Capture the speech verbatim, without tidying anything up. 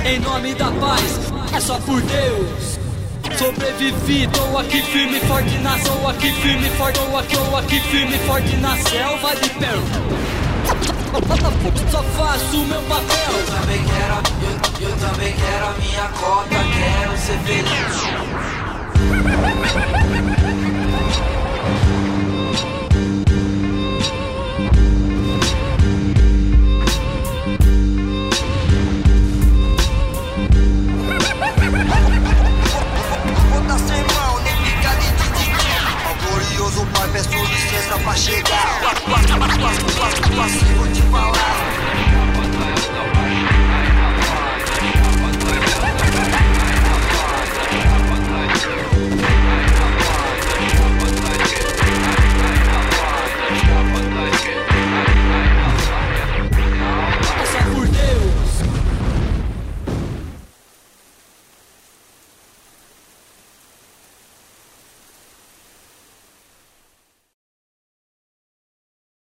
em nome da paz, é só por Deus. Sobrevivi, tô aqui firme e forte na Tô aqui firme e forte, tô aqui, tô aqui firme e forte na selva de perro. Só faço o meu papel. Eu também quero, eu, eu também quero a minha cota, quero ser feliz.